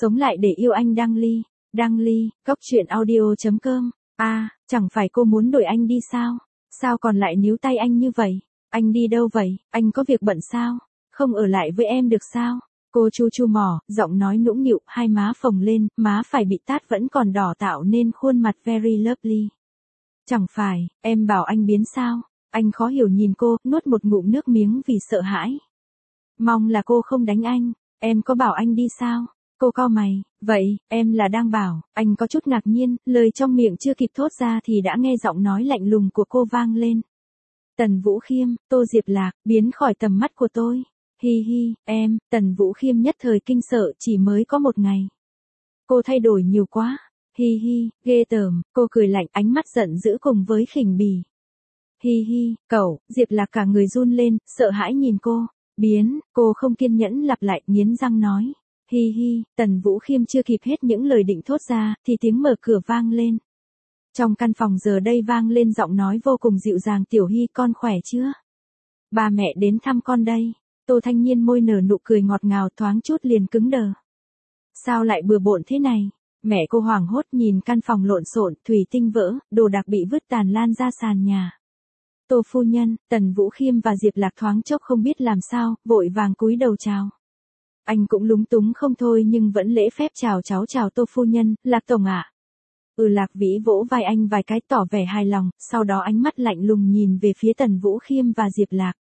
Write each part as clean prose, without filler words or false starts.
Sống lại để yêu anh Đăng Ly, Cốc truyện audio.com. Chẳng phải cô muốn đuổi anh đi sao? Sao còn lại níu tay anh như vậy? Anh đi đâu vậy? Anh có việc bận sao? Không ở lại với em được sao? Cô chu chu mỏ, giọng nói nũng nịu, hai má phồng lên, má phải bị tát vẫn còn đỏ tạo nên khuôn mặt very lovely. Chẳng phải, em bảo anh biến sao? Anh khó hiểu nhìn cô, nuốt một ngụm nước miếng vì sợ hãi. Mong là cô không đánh anh, em có bảo anh đi sao? Cô cau mày, vậy, em là đang bảo, anh có chút ngạc nhiên, lời trong miệng chưa kịp thốt ra thì đã nghe giọng nói lạnh lùng của cô vang lên. Tần Vũ Khiêm, Tô Diệp Lạc, biến khỏi tầm mắt của tôi. Hi hi, em, Tần Vũ Khiêm nhất thời kinh sợ chỉ mới có một ngày. Cô thay đổi nhiều quá. Hi hi, ghê tởm, cô cười lạnh ánh mắt giận dữ cùng với khỉnh bỉ. Hi hi, cậu, Diệp Lạc cả người run lên, sợ hãi nhìn cô. Biến, cô không kiên nhẫn lặp lại, nghiến răng nói. Hi hi, Tần Vũ Khiêm chưa kịp hết những lời định thốt ra, thì tiếng mở cửa vang lên. Trong căn phòng giờ đây vang lên giọng nói vô cùng dịu dàng. Tiểu Hy, con khỏe chưa? Ba mẹ đến thăm con đây. Tô Thanh Nhiên môi nở nụ cười ngọt ngào thoáng chút liền cứng đờ. Sao lại bừa bộn thế này? Mẹ cô hoảng hốt nhìn căn phòng lộn xộn, thủy tinh vỡ, đồ đạc bị vứt tàn lan ra sàn nhà. Tô phu nhân, Tần Vũ Khiêm và Diệp Lạc thoáng chốc không biết làm sao, vội vàng cúi đầu chào. Anh cũng lúng túng không thôi nhưng vẫn lễ phép chào cháu chào Tô phu nhân, Lạc tổng ạ. Lạc Vĩ vỗ vai anh vài cái tỏ vẻ hài lòng, sau đó ánh mắt lạnh lùng nhìn về phía Tần Vũ Khiêm và Diệp Lạc.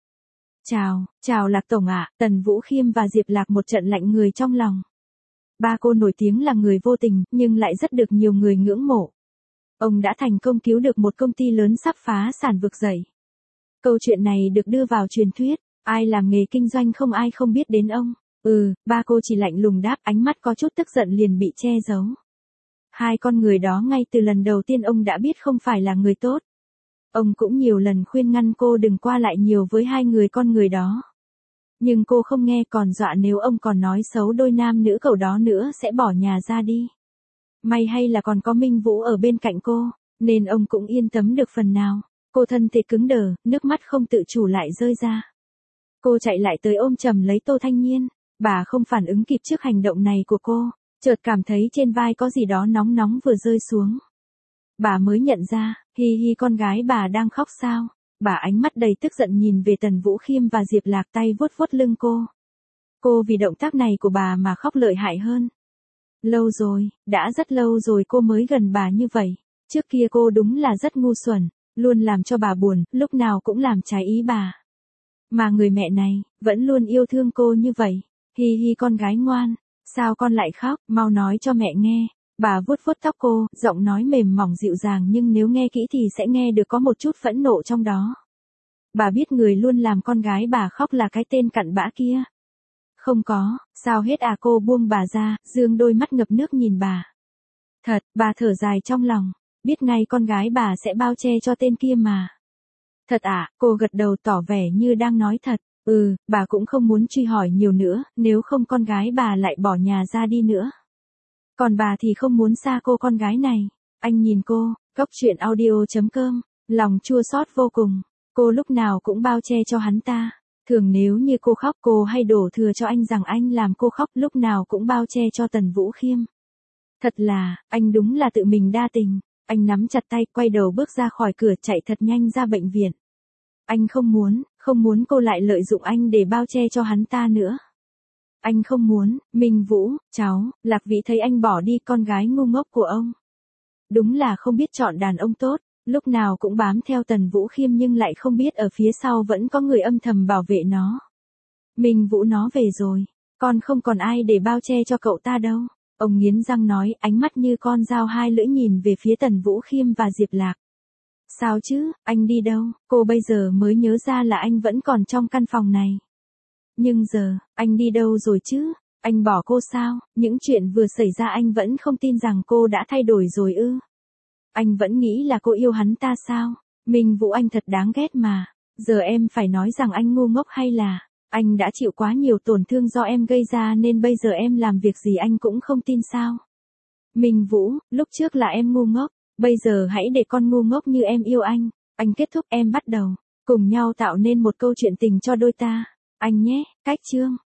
Chào Lạc tổng ạ. Tần Vũ Khiêm và Diệp Lạc một trận lạnh người trong lòng. Ba cô nổi tiếng là người vô tình, nhưng lại rất được nhiều người ngưỡng mộ. Ông đã thành công cứu được một công ty lớn sắp phá sản vực dậy. Câu chuyện này được đưa vào truyền thuyết, ai làm nghề kinh doanh không ai không biết đến ông. Ba cô chỉ lạnh lùng đáp, ánh mắt có chút tức giận liền bị che giấu. Hai con người đó ngay từ lần đầu tiên ông đã biết không phải là người tốt. Ông cũng nhiều lần khuyên ngăn cô đừng qua lại nhiều với hai người con người đó. Nhưng cô không nghe, còn dọa nếu ông còn nói xấu đôi nam nữ cậu đó nữa sẽ bỏ nhà ra đi. May hay là còn có Minh Vũ ở bên cạnh cô, nên ông cũng yên tâm được phần nào. Cô thân thể cứng đờ, nước mắt không tự chủ lại rơi ra. Cô chạy lại tới ôm chầm lấy Tô Thanh Nhiên. Bà không phản ứng kịp trước hành động này của cô, chợt cảm thấy trên vai có gì đó nóng nóng vừa rơi xuống. Bà mới nhận ra, hi hi, con gái bà đang khóc sao? Bà ánh mắt đầy tức giận nhìn về Tần Vũ Khiêm và Diệp Lạc, tay vuốt vuốt lưng cô. Cô vì động tác này của bà mà khóc lợi hại hơn. Lâu rồi, đã rất lâu rồi cô mới gần bà như vậy. Trước kia cô đúng là rất ngu xuẩn, luôn làm cho bà buồn, lúc nào cũng làm trái ý bà. Mà người mẹ này, vẫn luôn yêu thương cô như vậy. Hi hi, con gái ngoan, sao con lại khóc, mau nói cho mẹ nghe. Bà vuốt vuốt tóc cô, giọng nói mềm mỏng dịu dàng nhưng nếu nghe kỹ thì sẽ nghe được có một chút phẫn nộ trong đó. Bà biết người luôn làm con gái bà khóc là cái tên cặn bã kia. Không có, sao hết à? Cô buông bà ra, dương đôi mắt ngập nước nhìn bà. Thật, bà thở dài trong lòng, biết ngay con gái bà sẽ bao che cho tên kia mà. Thật à? Cô gật đầu tỏ vẻ như đang nói thật. Bà cũng không muốn truy hỏi nhiều nữa, nếu không con gái bà lại bỏ nhà ra đi nữa. Còn bà thì không muốn xa cô con gái này. Anh nhìn cô, Cốc truyện audio.com, lòng chua xót vô cùng. Cô lúc nào cũng bao che cho hắn ta. Thường nếu như cô khóc cô hay đổ thừa cho anh rằng anh làm cô khóc, lúc nào cũng bao che cho Tần Vũ Khiêm. Thật là, anh đúng là tự mình đa tình. Anh nắm chặt tay, quay đầu bước ra khỏi cửa, chạy thật nhanh ra bệnh viện. Anh không muốn cô lại lợi dụng anh để bao che cho hắn ta nữa. Anh không muốn. Minh Vũ, cháu, Lạc Vĩ thấy anh bỏ đi con gái ngu ngốc của ông. Đúng là không biết chọn đàn ông tốt, lúc nào cũng bám theo Tần Vũ Khiêm nhưng lại không biết ở phía sau vẫn có người âm thầm bảo vệ nó. Minh Vũ, nó về rồi, con không còn ai để bao che cho cậu ta đâu. Ông nghiến răng nói, ánh mắt như con dao hai lưỡi nhìn về phía Tần Vũ Khiêm và Diệp Lạc. Sao chứ, anh đi đâu? Cô bây giờ mới nhớ ra là anh vẫn còn trong căn phòng này. Nhưng giờ, anh đi đâu rồi chứ? Anh bỏ cô sao? Những chuyện vừa xảy ra anh vẫn không tin rằng cô đã thay đổi rồi ư? Anh vẫn nghĩ là cô yêu hắn ta sao? Minh Vũ, anh thật đáng ghét mà. Giờ em phải nói rằng anh ngu ngốc hay là anh đã chịu quá nhiều tổn thương do em gây ra nên bây giờ em làm việc gì anh cũng không tin sao? Minh Vũ, lúc trước là em ngu ngốc, bây giờ hãy để con ngu ngốc như em yêu anh. Anh kết thúc, em bắt đầu cùng nhau tạo nên một câu chuyện tình cho đôi ta. Anh nhé, cách chương.